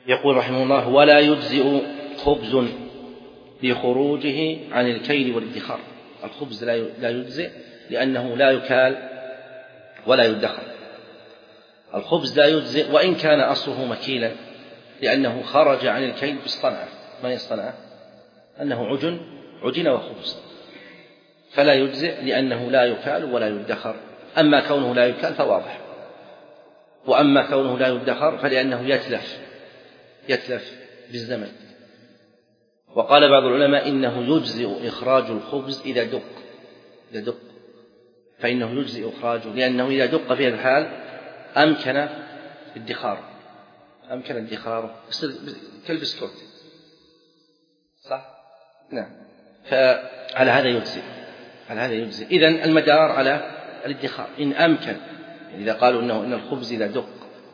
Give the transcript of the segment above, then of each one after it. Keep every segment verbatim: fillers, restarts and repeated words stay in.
يقول رحمه الله: ولا يجزئ خبز بخروجه عن الكيل والادخار. الخبز لا يجزئ لأنه لا يكال ولا يدخر. الخبز لا يجزئ وإن كان أصله مكيلا، لأنه خرج عن الكيل باصطنعه. ما يصطنعه؟ أنه عجن عجن وخبز، فلا يجزئ لأنه لا يكال ولا يدخر. أما كونه لا يكال فواضح، وأما كونه لا يدخر فلأنه يتلف يتلف بالزمن. وقال بعض العلماء إنه يجزئ إخراج الخبز إذا دق إذا دق فإنه يجزئ إخراجه، لأنه إذا دق في الحال أمكن ادخاره أمكن ادخاره كالبسكوت، صح؟ نعم. فعلى هذا يجزئ على هذا يجزئ إذن المدار على الادخار إن أمكن. إذا قالوا إنه إن الخبز إذا دق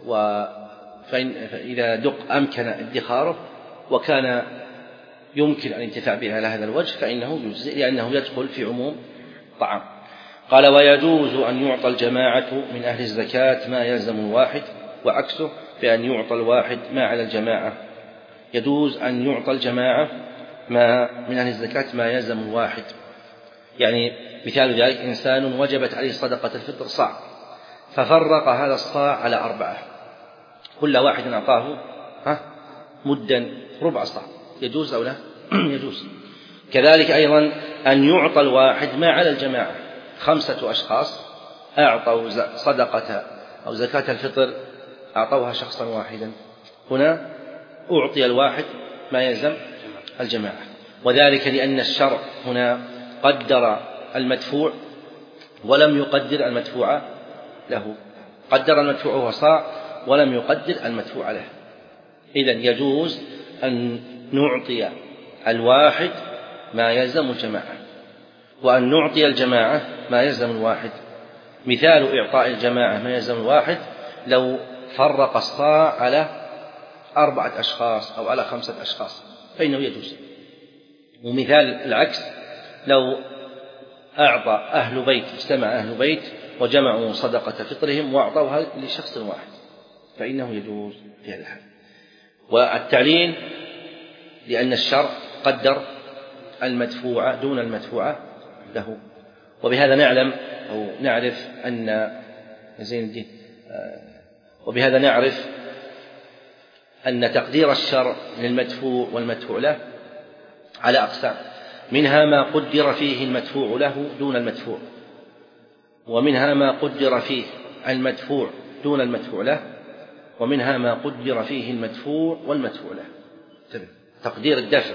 فإذا دق أمكن ادخاره وكان يمكن الانتفاع به على هذا الوجه فإنه يجزئ، لأنه يدخل في عموم طعام. قال: ويجوز أن يعطى الجماعة من أهل الزكاة ما يلزم الواحد، وعكسه بأن يعطى الواحد ما على الجماعة. يجوز أن يعطى الجماعة ما من أهل الزكاة ما يلزم الواحد، يعني مثال ذلك: إنسان وجبت عليه صدقة الفطر صاع، ففرق هذا الصاع على أربعة، كل واحد أعطاه ها مدا ربع صاع، يجوز أو لا؟ يجوز. كذلك أيضا أن يعطى الواحد ما على الجماعة. خمسة أشخاص أعطوا صدقة أو زكاة الفطر، أعطوها شخصا واحدا، هنا أعطي الواحد ما يلزم الجماعة، وذلك لأن الشرع هنا قدر المدفوع ولم يقدر المدفوع له. قدر المدفوع هو صاع ولم يقدر المدفوع له. إذن يجوز أن نعطي الواحد ما يلزم الجماعة، وأن نعطي الجماعة ما يلزم الواحد. مثال إعطاء الجماعة ما يلزم الواحد لو فرق الصاع على أربعة أشخاص أو على خمسة أشخاص فإنه يجوز. ومثال العكس لو أعطى أهل بيت اجتمع أهل بيت وجمعوا صدقة فطرهم وأعطوها لشخص واحد فإنه يجوز في هذا الحال. والتعليل لأن الشرع قدر المدفوع دون المدفوع له. وبهذا نعلم أو نعرف أن زين الدين وبهذا نعرف أن تقدير الشرع للمدفوع والمدفوع له على أقسام: منها ما قدر فيه المدفوع له دون المدفوع، ومنها ما قدر فيه المدفوع دون المدفوع له، ومنها ما قدر فيه المدفوع والمدفوع له. تقدير الدفع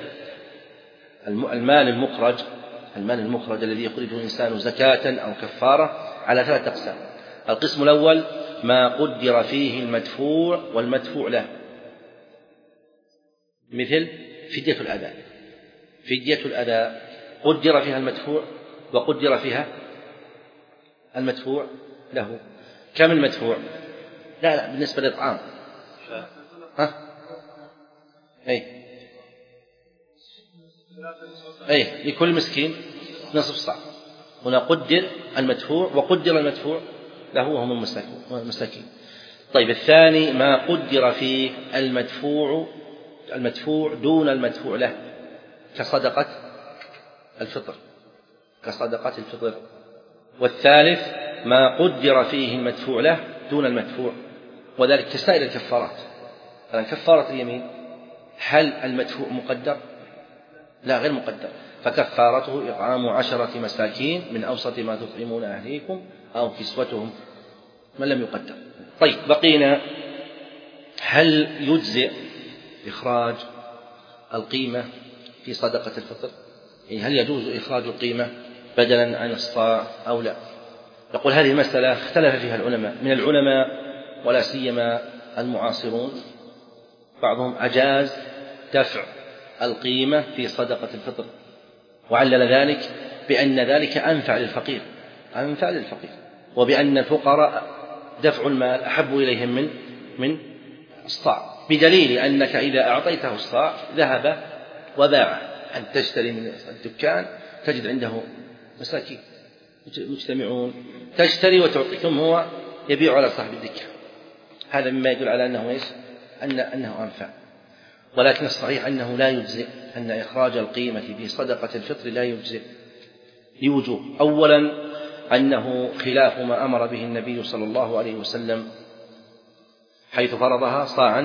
المال المخرج المال المخرج الذي يخرجه الإنسان زكاة أو كفارة على ثلاثة أقسام. القسم الأول ما قدر فيه المدفوع والمدفوع له، مثل فدية الأذى. فدية الأذى قدر فيها المدفوع وقدر فيها المدفوع له. كم المدفوع؟ لا لا بالنسبة للطعام ها أي أي لكل مسكين نصف صاع. هنا قدر المدفوع وقدر المدفوع له وهم المساكين. طيب الثاني ما قدر فيه المدفوع المدفوع دون المدفوع له كصدقة الفطر كصدقة الفطر. والثالث ما قدر فيه المدفوع له دون المدفوع، وذلك كسائر الكفارات. كفارة اليمين هل المدفوع مقدر؟ لا غير مقدر، فكفارته إطعام عشرة مساكين من أوسط ما تطعمون أهليكم أو كسوتهم من لم يقدر. طيب بقينا هل يجزئ إخراج القيمة في صدقة الفطر؟ يعني هل يجوز إخراج القيمة بدلا عن الصاع أو لا؟ يقول هذه المسألة اختلف فيها العلماء. من العلماء ولا سيما المعاصرون بعضهم أجاز دفع القيمة في صدقة الفطر، وعلل ذلك بأن ذلك أنفع للفقير أنفع للفقير وبأن الفقراء دفع المال أحب إليهم من من الصاع، بدليل أنك إذا أعطيته الصاع ذهب وباعه. أن تشتري من الدكان تجد عنده مساكين مجتمعون، تشتري وتعطي، ثم هو يبيع على صاحب الدكان. هذا مما يدل على أنه إيش؟ أن أنه أنفع. ولكن الصحيح أنه لا يجزئ، أن إخراج القيمة في صدقة الفطر لا يجزئ لوجوه. أولا أنه خلاف ما أمر به النبي صلى الله عليه وسلم حيث فرضها صاعا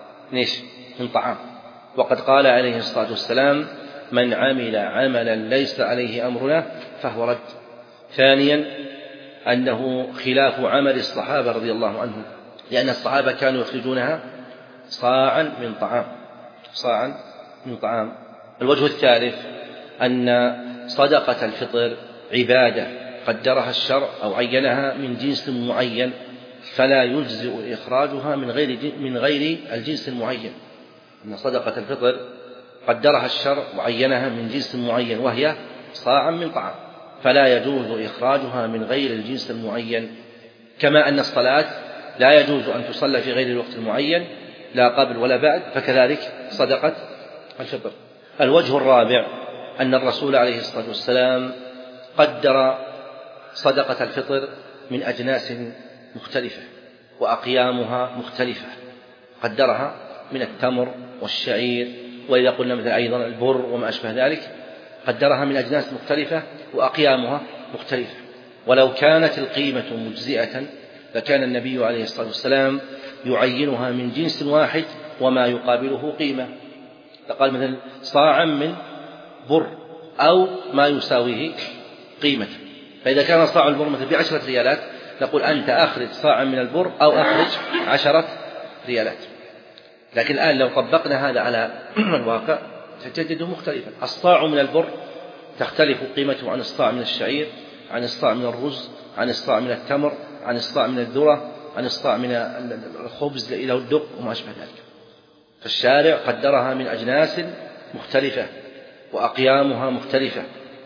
من طعام، وقد قال عليه الصلاة والسلام: من عمل عملا ليس عليه أمرنا فهو رد. ثانيا أنه خلاف عمل الصحابة رضي الله عنهم، لأن الصحابة كانوا يخرجونها صاعا من طعام صاعا من طعام. الوجه الثالث أن صدقة الفطر عبادة قدرها الشرع أو عينها من جنس معين، فلا يجزئ إخراجها من غير من غير الجنس المعين. أن صدقة الفطر قدرها الشرع وعينها من جنس معين وهي صاعا من طعام، فلا يجوز إخراجها من غير الجنس المعين. كما أن الصلاة لا يجوز أن تصلى في غير الوقت المعين لا قبل ولا بعد، فكذلك صدقة الفطر. الوجه الرابع أن الرسول عليه الصلاة والسلام قدر صدقة الفطر من أجناس مختلفة وأقيامها مختلفة، قدرها من التمر والشعير، وإذا قلنا مثل أيضا البر وما أشبه ذلك، قدرها من أجناس مختلفة وأقيامها مختلفة. ولو كانت القيمة مجزئة لكان النبي عليه الصلاة والسلام يعينها من جنس واحد وما يقابله قيمة، فقال مثلا صاعا من بر أو ما يساويه قيمة. فإذا كان صاع البر مثلا بعشرة ريالات نقول أنت أخرج صاعا من البر أو أخرج عشرة ريالات. لكن الآن لو طبقنا هذا على الواقع تجده مختلفا. الصاع من البر تختلف قيمته عن الصاع من الشعير، عن الصاع من الرز، عن الصاع من التمر، عن الصاع من الذرة، عن الصاع من الخبز إلى الدق وما أشبه ذلك. فالشارع قدرها من أجناس مختلفة وأقيامها مختلفة.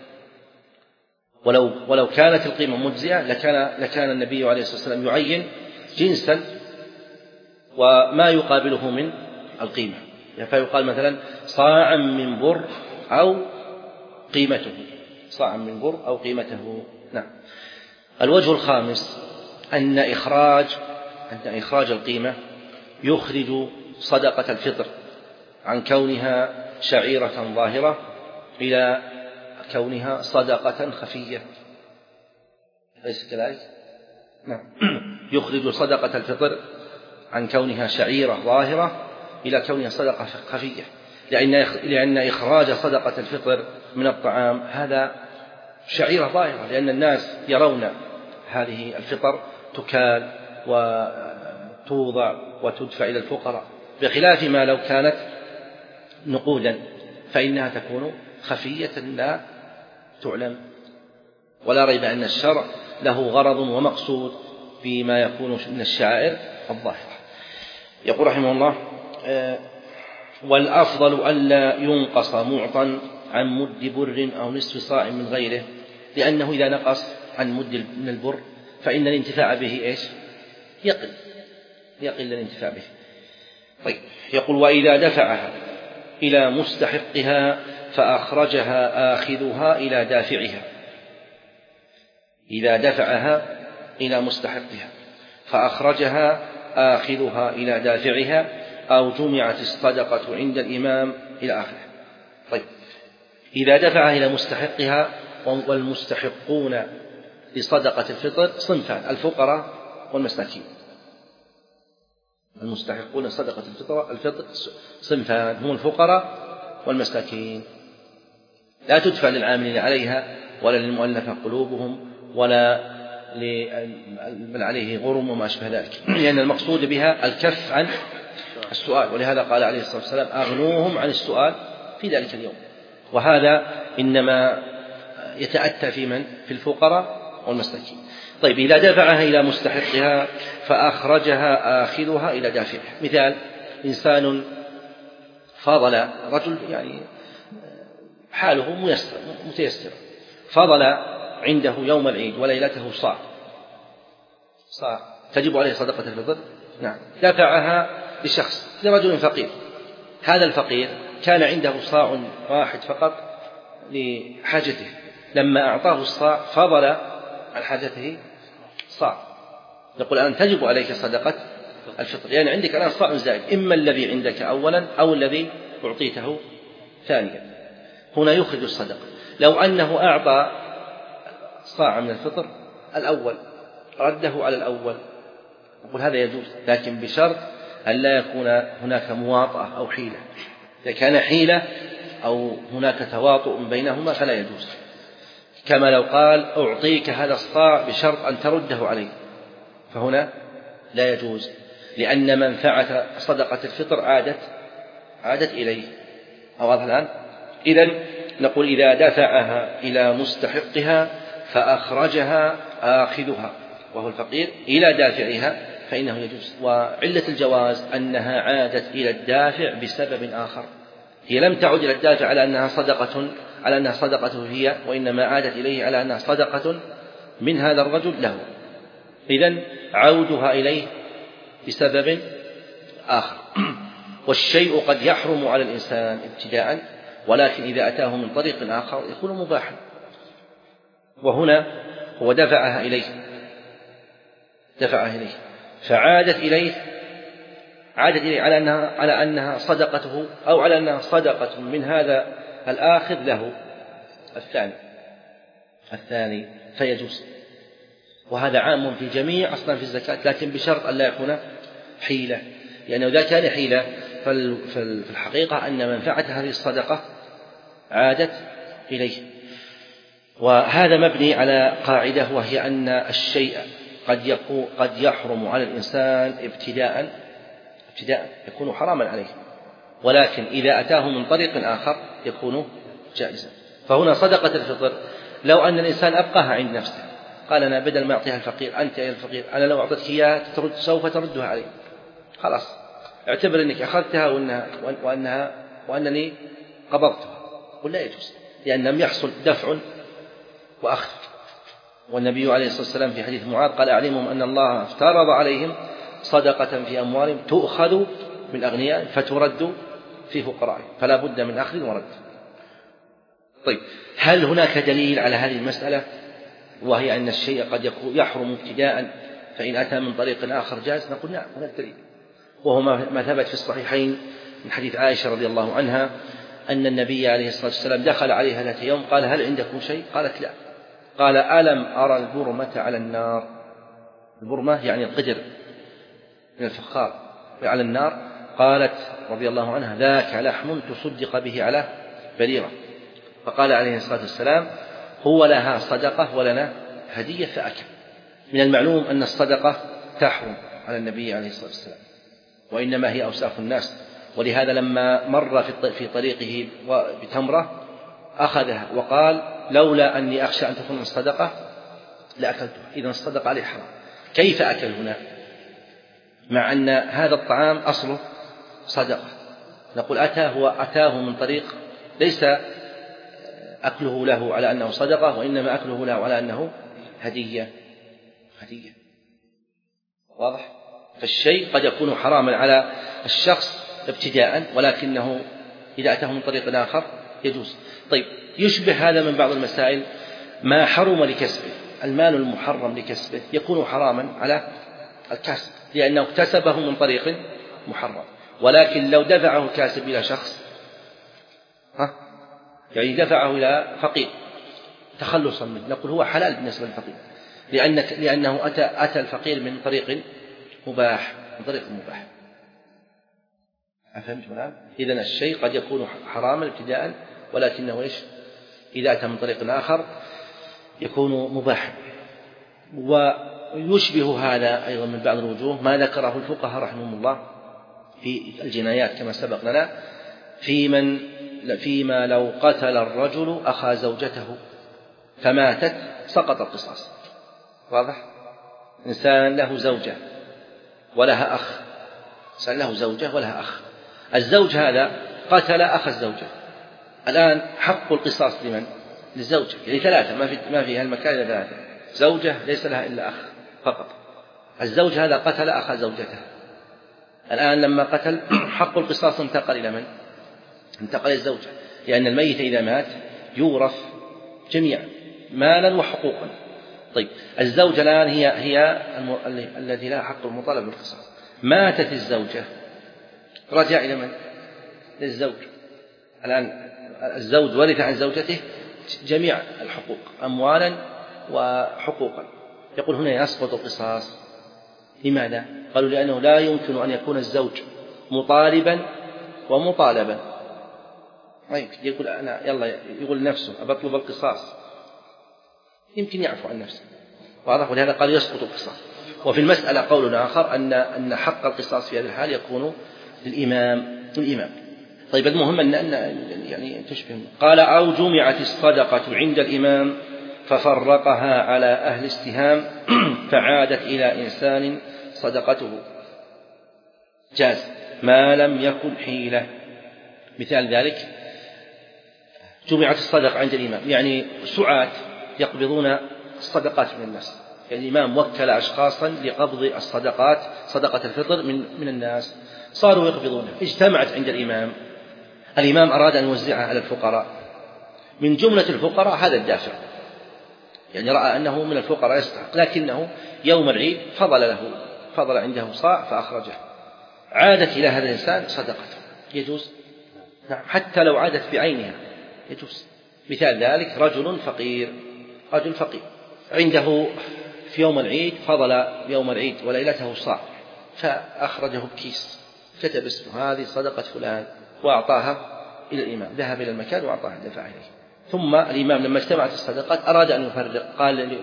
ولو ولو كانت القيمة مجزئة لكان لكان النبي عليه الصلاة والسلام يعين جنسا وما يقابله من القيمة، فيقال مثلا صاعا من بر أو قيمته، صاعا من بر أو قيمته. نعم. الوجه الخامس أن إخراج أن إخراج القيمة يخرج صدقة الفطر عن كونها شعيرة ظاهرة إلى كونها صدقة خفية، أليس كذلك؟ نعم. يخرج صدقة الفطر عن كونها شعيرة ظاهرة إلى كونها صدقة خفية، لأن لأن إخراج صدقة الفطر من الطعام هذا شعيرة ظاهرة، لأن الناس يرون هذه الفطر تكال وتوضع وتدفع إلى الفقراء، بخلاف ما لو كانت نقودا فإنها تكون خفية لا تعلم. ولا ريب أن الشرع له غرض ومقصود فيما يكون من الشعائر الظاهرة. يقول رحمه الله: والأفضل ألا ينقص معطا عن مد بر أو نصف صاع من غيره، لأنه إذا نقص عن مد من البر فإن الانتفاع به إيش؟ يقل يقل الانتفاع به. طيب. يقول: وإذا دفعها إلى مستحقها فأخرجها آخذها إلى دافعها. إذا دفعها إلى مستحقها فأخرجها آخذها إلى دافعها أو جمعت الصدقة عند الإمام إلى آخره. طيب. إذا دفعها إلى مستحقها، والمستحقون لصدقة الفطر صنفان: الفقراء والمساكين. المستحقون صدقة الفطر الفطر صنفان هم الفقراء والمساكين، لا تدفع للعاملين عليها ولا للمؤلفة قلوبهم ولا لمن عليه غرم وما أشبه ذلك، لأن المقصود بها الكف عن السؤال، ولهذا قال عليه الصلاة والسلام: أغنوهم عن السؤال في ذلك اليوم. وهذا إنما يتأتى في من؟ في الفقراء والمساكين. طيب. إذا دفعها إلى مستحقها فأخرجها آخذها إلى دافعها. مثال: إنسان فضل رجل يعني حاله ميسر متيسر، فضل عنده يوم العيد وليلته صاع صاع تجب عليه صدقة الفطر. نعم. دفعها لشخص، لرجل فقير. هذا الفقير كان عنده صاع واحد فقط لحاجته، لما أعطاه الصاع فضل عن حاجته صاع، نقول الآن تجب عليك صدقة الفطر، يعني عندك الآن صاع زائد، إما الذي عندك أولا أو الذي أعطيته ثانيا، هنا يخرج الصدقة. لو أنه أعطى صاع من الفطر الأول رده على الأول نقول هذا يجوز، لكن بشرط أن لا يكون هناك مواطأة أو حيلة. إذا كان حيلة أو هناك تواطؤ بينهما فلا يجوز، كما لو قال أعطيك هذا الصاع بشرط أن ترده علي، فهنا لا يجوز، لأن منفعة صدقة الفطر عادت عادت إليه. واضح الآن؟ إذن نقول إذا دفعها إلى مستحقها فأخرجها آخذها وهو الفقير إلى دافعها فإنه يجوز. وعلة الجواز أنها عادت إلى الدافع بسبب آخر، هي لم تعد إلى الدافع على أنها صدقة على أنها صدقته هي، وإنما عادت إليه على أنها صدقة من هذا الرجل له. إذن عودها إليه بسبب آخر. والشيء قد يحرم على الإنسان ابتداء، ولكن إذا أتاه من طريق آخر يكون مباحا. وهنا هو دفعها إليه دفعها إليه فعادت إليه عادت إليه على أنها على أنها صدقته أو على أنها صدقة من هذا الآخذ له الثاني الثاني فيجوز. وهذا عام في جميع أصناف الزكاة، لكن بشرط أن لا يكون حيلة، لأنه إذا كان حيلة في الحقيقة أن منفعة هذه الصدقة عادت إليه. وهذا مبني على قاعدة، وهي أن الشيء قد يكون قد يحرم على الإنسان ابتداء ابتداء يكون حراما عليه، ولكن إذا أتاه من طريق آخر يكون جائزا. فهنا صدقة الفطر لو أن الإنسان أبقاها عند نفسه، قال أنا بدل ما أعطيها الفقير أنت يا الفقير أنا لو أعطيتك إياها ترد سوف تردها علي، خلاص اعتبر أنك أخذتها وأنها وأنها وأنني قبضتها، ولا يجوز، لأن لم يحصل دفع وأخذ. والنبي عليه الصلاة والسلام في حديث معاذ قال أعلمهم أن الله افترض عليهم صدقة في أموالهم تؤخذ من أغنياء فترد في فقرائهم، فلا بد من أخذ ورد. طيب، هل هناك دليل على هذه المسألة، وهي أن الشيء قد يكون يحرم ابتداء فإن أتى من طريق آخر جاز؟ نقول نعم، هناك دليل، وهو ما ثبت في الصحيحين من حديث عائشة رضي الله عنها أن النبي عليه الصلاة والسلام دخل عليها ذات يوم قال هل عندكم شيء؟ قالت لا. قال ألم أرى البرمة على النار؟ البرمة يعني القدر من الفخار على النار. قالت رضي الله عنها ذاك لحم تصدق به على بريرة. فقال عليه الصلاة والسلام هو لها صدقة ولنا هدية فأكل. من المعلوم أن الصدقة تحرم على النبي عليه الصلاة والسلام، وإنما هي أوساخ الناس، ولهذا لما مر في طريقه بتمرة أخذها وقال لولا أني أخشى أن تكون الصدقة لأكلتها. إذن الصدقة عليه حرام. كيف أكل هنا مع أن هذا الطعام أصله صدقة؟ نقول أتاه هو أتاه من طريق ليس أكله له على أنه صدقة، وإنما أكله له على أنه هدية هدية واضح؟ فالشيء قد يكون حراما على الشخص ابتداء، ولكنه إذا أتاه من طريق آخر يجوز. طيب، يشبه هذا من بعض المسائل ما حرم لكسبه، المال المحرم لكسبه يكون حراما على الكاسب لأنه اكتسبه من طريق محرم، ولكن لو دفعه الكاسب إلى شخص ها يعني دفعه إلى فقير تخلصا منه نقول هو حلال بالنسبة للفقير، لأن لأنه أتى أتى الفقير من طريق مباح من طريق مباح. أفهمت الآن؟ إذن الشيء قد يكون حراما ابتداء، ولكنه إيش إذا أتى من طريق آخر يكون مباحا. ويشبه هذا أيضا من بعض الوجوه ما ذكره الفقهاء رحمهم الله في الجنايات كما سبق لنا، في من فيما لو قتل الرجل أخا زوجته فماتت سقط القصاص. واضح؟ إنسان له زوجة ولها أخ، إنسان له زوجة ولها أخ، الزوج هذا قتل أخ الزوجة، الآن حق القصاص لمن؟ للزوجة، يعني ثلاثة، ما في ما في هالمكان إلا ثلاثة، زوجة ليس لها إلا أخ فقط، الزوج هذا قتل أخ زوجته، الآن لما قتل حق القصاص انتقل إلى من؟ انتقل للزوجة، لأن الميت إذا مات يورث جميعا مالا وحقوقا. طيب، الزوجة الآن هي هي التي لها حق المطالبة بالقصاص، ماتت الزوجة رجع إلى من؟ للزوج. الآن الزوج ورث عن زوجته جميع الحقوق أموالا وحقوقا، يقول هنا يسقط القصاص. لماذا؟ قالوا لأنه لا يمكن أن يكون الزوج مطالبا ومطالبا. يقول أنا يلا يقول نفسه أبطلب القصاص، يمكن يعفو عن نفسه، واضح؟ ولهذا قال يسقط القصاص. وفي المسألة قول آخر أن أن حق القصاص في هذه الحال يكون للإمام الإمام. طيب المهم أن يعني تشبه. قال أو جمعت الصدقة عند الإمام ففرقها على أهل السهام فعادت إلى إنسان صدقته، جاز ما لم يكن حيلة. مثال ذلك جمعت الصدقة عند الإمام، يعني سعاة يقبضون الصدقات من الناس، يعني الإمام وكل أشخاصا لقبض الصدقات صدقة الفطر من من الناس، صاروا يقبضونها، اجتمعت عند الإمام. الإمام أراد أن يوزعها على الفقراء، من جملة الفقراء هذا الدافع، يعني رأى أنه من الفقراء يستحق، لكنه يوم العيد فضل له فضل عنده صاع فأخرجه، عادت إلى هذا الإنسان صدقته، يجوز؟ نعم، حتى لو عادت بعينها يجوز. مثال ذلك رجل فقير رجل فقير عنده في يوم العيد فضل يوم العيد وليلته صاع، فأخرجه بكيس، كتب اسمه هذه صدقة فلان وأعطاها إلى الإمام، ذهب إلى المكان وأعطاها دفع إليه. ثم الإمام لما اجتمعت الصدقات أراد أن يفرق، قال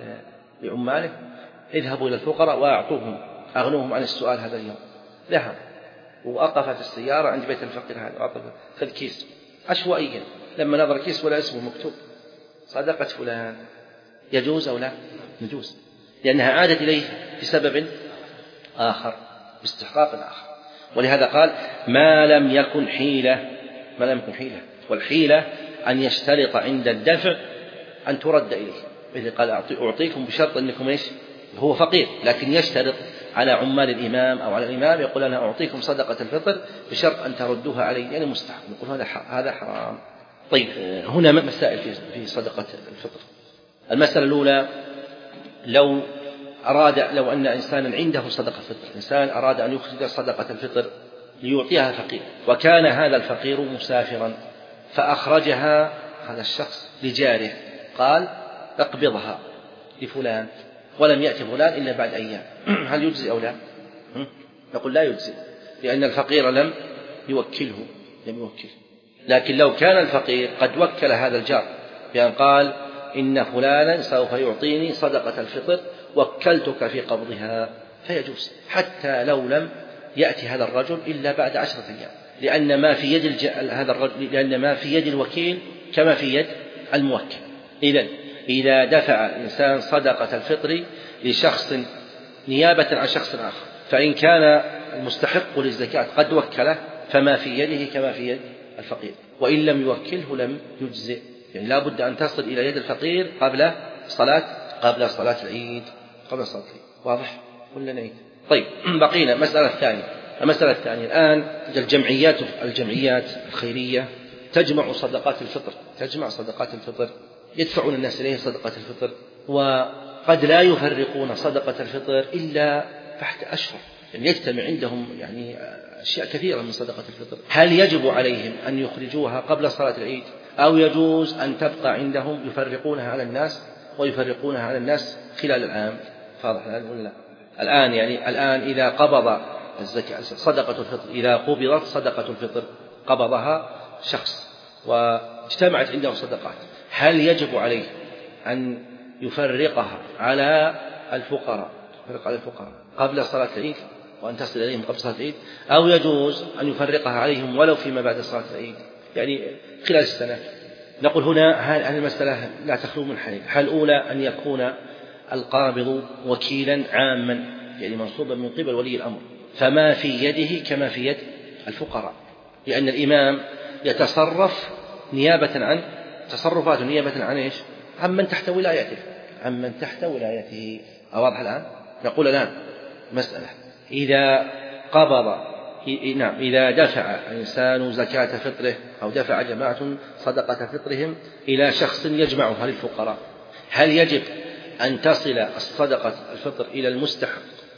لعماله اذهبوا إلى الفقراء وأعطوهم أغنوهم عن السؤال هذا اليوم. ذهب وأقفت السيارة عند بيت الفقير هذا وأعطى خذ كيس عشوائيا، لما نظر كيس ولا اسمه مكتوب صدقة فلان. يجوز أو لا؟ يجوز، لأنها عادت إليه بسبب آخر، باستحقاق آخر. ولهذا قال ما لم يكن حيلة، ما لم يكن حيلة، والحيلة أن يشترط عند الدفع أن ترد إليه، إذا قال أعطيكم بشرط أنكم إيش، هو فقير لكن يشترط على عمال الإمام أو على الإمام، يقول أنا أعطيكم صدقة الفطر بشرط أن تردوها علي، يعني مستحق، يقول هذا هذا حرام. طيب هنا مسائل في صدقة الفطر. المسألة الأولى لو أراد لو أن إنسانا عنده صدقة الفطر، إنسان أراد أن يخرج صدقة الفطر ليعطيها فقير، وكان هذا الفقير مسافرا فأخرجها هذا الشخص لجاره، قال اقبضها لفلان ولم يأتي فلان إلا بعد أيام، هل يجزي أو لا؟ نقول لا يجزي، لأن الفقير لم يوكله لم يوكله لكن لو كان الفقير قد وكل هذا الجار بأن قال إن فلانا سوف يعطيني صدقة الفطر وكلتك في قبضها، فيجوز حتى لو لم يأتي هذا الرجل إلا بعد عشرة أيام، لأن ما في يد هذا الرجل لأن ما في يد الوكيل كما في يد الموكل. إذن إذا دفع الإنسان صدقة الفطر لشخص نيابة عن شخص آخر، فإن كان المستحق للزكاة قد وكله فما في يده كما في يد الفقير، وإن لم يوكله لم يجزئ، يعني لا بد أن تصل إلى يد الفقير قبل صلاة قبل صلاة العيد قبل صلاة العيد. واضح ولا نعيد؟ طيب بقينا مسألة الثانية. المسألة الثانية الآن الجمعيات الجمعيات الخيرية تجمع صدقات الفطر تجمع صدقات الفطر يدفعون الناس إليه صدقة الفطر، وقد لا يفرقون صدقة الفطر إلا تحت أشهر، يعني يجتمع عندهم يعني أشياء كثيرة من صدقة الفطر. هل يجب عليهم أن يخرجوها قبل صلاة العيد أو يجوز أن تبقى عندهم يفرقونها على الناس ويفرقونها على الناس خلال العام؟ واضح الآن ولا لا؟ الآن يعني الآن إذا قبض الزكاة صدقة الفطر إذا قبضت صدقة الفطر قبضها شخص واجتمعت عنده صدقات، هل يجب عليه أن يفرقها على الفقراء يفرق على الفقراء قبل صلاة العيد وأن تصل إليهم قبل صلاة العيد، أو يجوز أن يفرقها عليهم ولو فيما بعد صلاة العيد يعني خلال السنة؟ نقول هنا هذه المسألة لا تخلو من حالين. الحال الأولى أن يكون القابض وكيلا عاما، يعني منصوبا من قبل ولي الأمر، فما في يده كما في يد الفقراء، لأن الإمام يتصرف نيابة عن تصرفات نيابة عن إيش؟ عمن تحت ولايته عمن تحت ولايته. أواضح الآن؟ نقول الآن مسألة إذا قبض نعم إذا دفع إنسان زكاة فطره أو دفع جماعة صدقة فطرهم إلى شخص يجمعها للفقراء، هل يجب أن تصل الصدقة الفطر إلى المستحق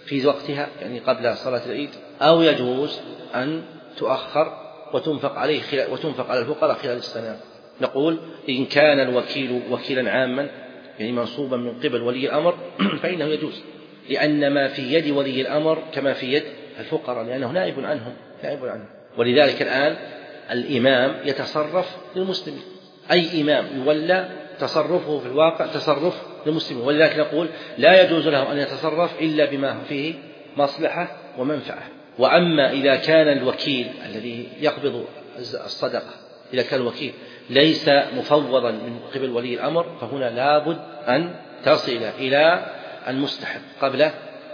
في وقتها يعني قبل صلاة العيد، أو يجوز أن تؤخر وتنفق عليه خلال وتنفق على الفقراء خلال السنة. نقول إن كان الوكيل وكيلا عاما يعني منصوبا من قبل ولي الأمر فإنه يجوز، لأن ما في يد ولي الأمر كما في يد الفقراء، لأنه نائب عنهم نائب عنهم. ولذلك الآن الإمام يتصرف للمسلمين، أي إمام يولى تصرفه في الواقع تصرف للمسلمين، ولذلك نقول لا يجوز له أن يتصرف إلا بما فيه مصلحة ومنفعة. وأما إذا كان الوكيل الذي يقبض الصدقة إذا كان الوكيل ليس مفوضا من قبل ولي الأمر فهنا لابد أن تصل إلى المستحق قبل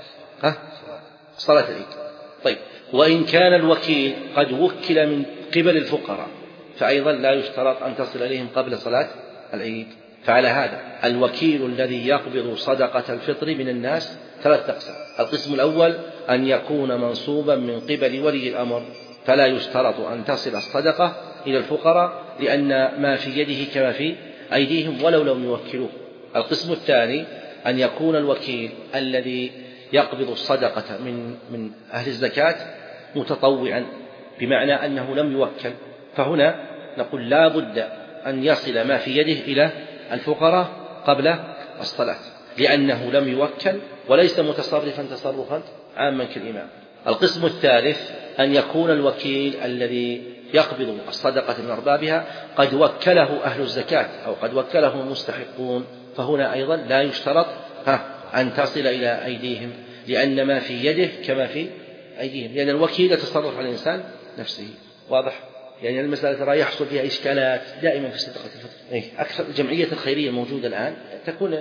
صلاة العيد. طيب، وإن كان الوكيل قد وكل من قبل الفقراء فأيضا لا يشترط أن تصل إليهم قبل صلاة العيد. فعلى هذا الوكيل الذي يقبض صدقة الفطر من الناس ثلاث أقسام. القسم الأول أن يكون منصوبا من قبل ولي الأمر فلا يشترط أن تصل الصدقة إلى الفقراء لأن ما في يده كما في أيديهم ولو لم يوكلوه. القسم الثاني أن يكون الوكيل الذي يقبض الصدقة من من أهل الزكاة متطوعا، بمعنى أنه لم يوكل، فهنا نقول لا بد أن يصل ما في يده إلى الفقراء قبل الصلاة لأنه لم يوكل وليس متصرفا تصرفا عاما كالإمام. القسم الثالث أن يكون الوكيل الذي يقبض الصدقة من أربابها قد وكله أهل الزكاة أو قد وكله المستحقون، فهنا أيضا لا يشترط أن تصل إلى أيديهم لأن ما في يده كما في أيديهم، لأن الوكيل يتصرف على الإنسان نفسه. واضح؟ يعني المسألة ترى يحصل فيها إشكالات دائما في صدقة الفطر. أكثر الجمعية الخيرية الموجودة الآن تكون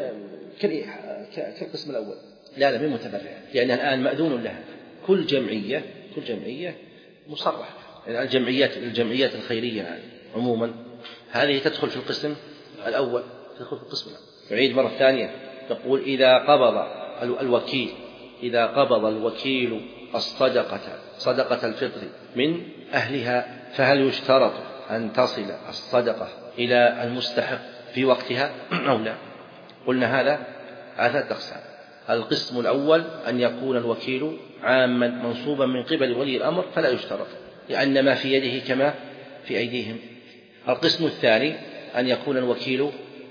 كالقسم الأول، لا لا بمتبرع، لأن الآن مأذون لها كل جمعية كل جمعية مصرح. يعني الجمعيات الجمعيات الخيرية الآن عموما هذه تدخل في القسم الأول، تدخل في القسم الأول. نعيد مرة ثانية، نقول إذا قبض الوكيل إذا قبض الوكيل الصدقة صدقة الفطر من أهلها فهل يشترط أن تصل الصدقة إلى المستحق في وقتها أو لا؟ قلنا هذا ثلاثة أقسام. القسم الأول أن يكون الوكيل عاما منصوبا من قبل ولي الأمر فلا يشترط لأن ما في يده كما في أيديهم. القسم الثاني أن يكون الوكيل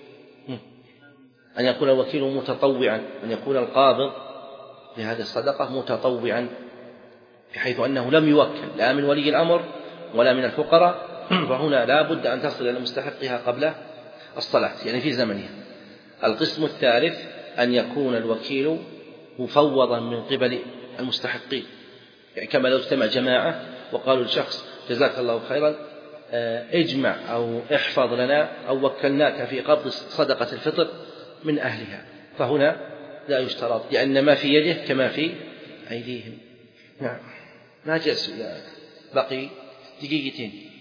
أن يكون الوكيل متطوعا، أن يكون القابض لهذه الصدقة متطوعا بحيث أنه لم يوكل لا من ولي الأمر ولا من الفقراء، فهنا لا بد أن تصل إلى مستحقها قبل الصلاة يعني في زمنها. القسم الثالث أن يكون الوكيل مفوضا من قبل المستحقين، يعني كما لو اجتمع جماعة وقالوا لشخص جزاك الله خيرا اجمع أو احفظ لنا أو وكلناك في قبض صدقة الفطر من أهلها، فهنا لا يشترط لأن ما في يده كما في أيديهم. نعم، ما جاء بقي دقيقتين.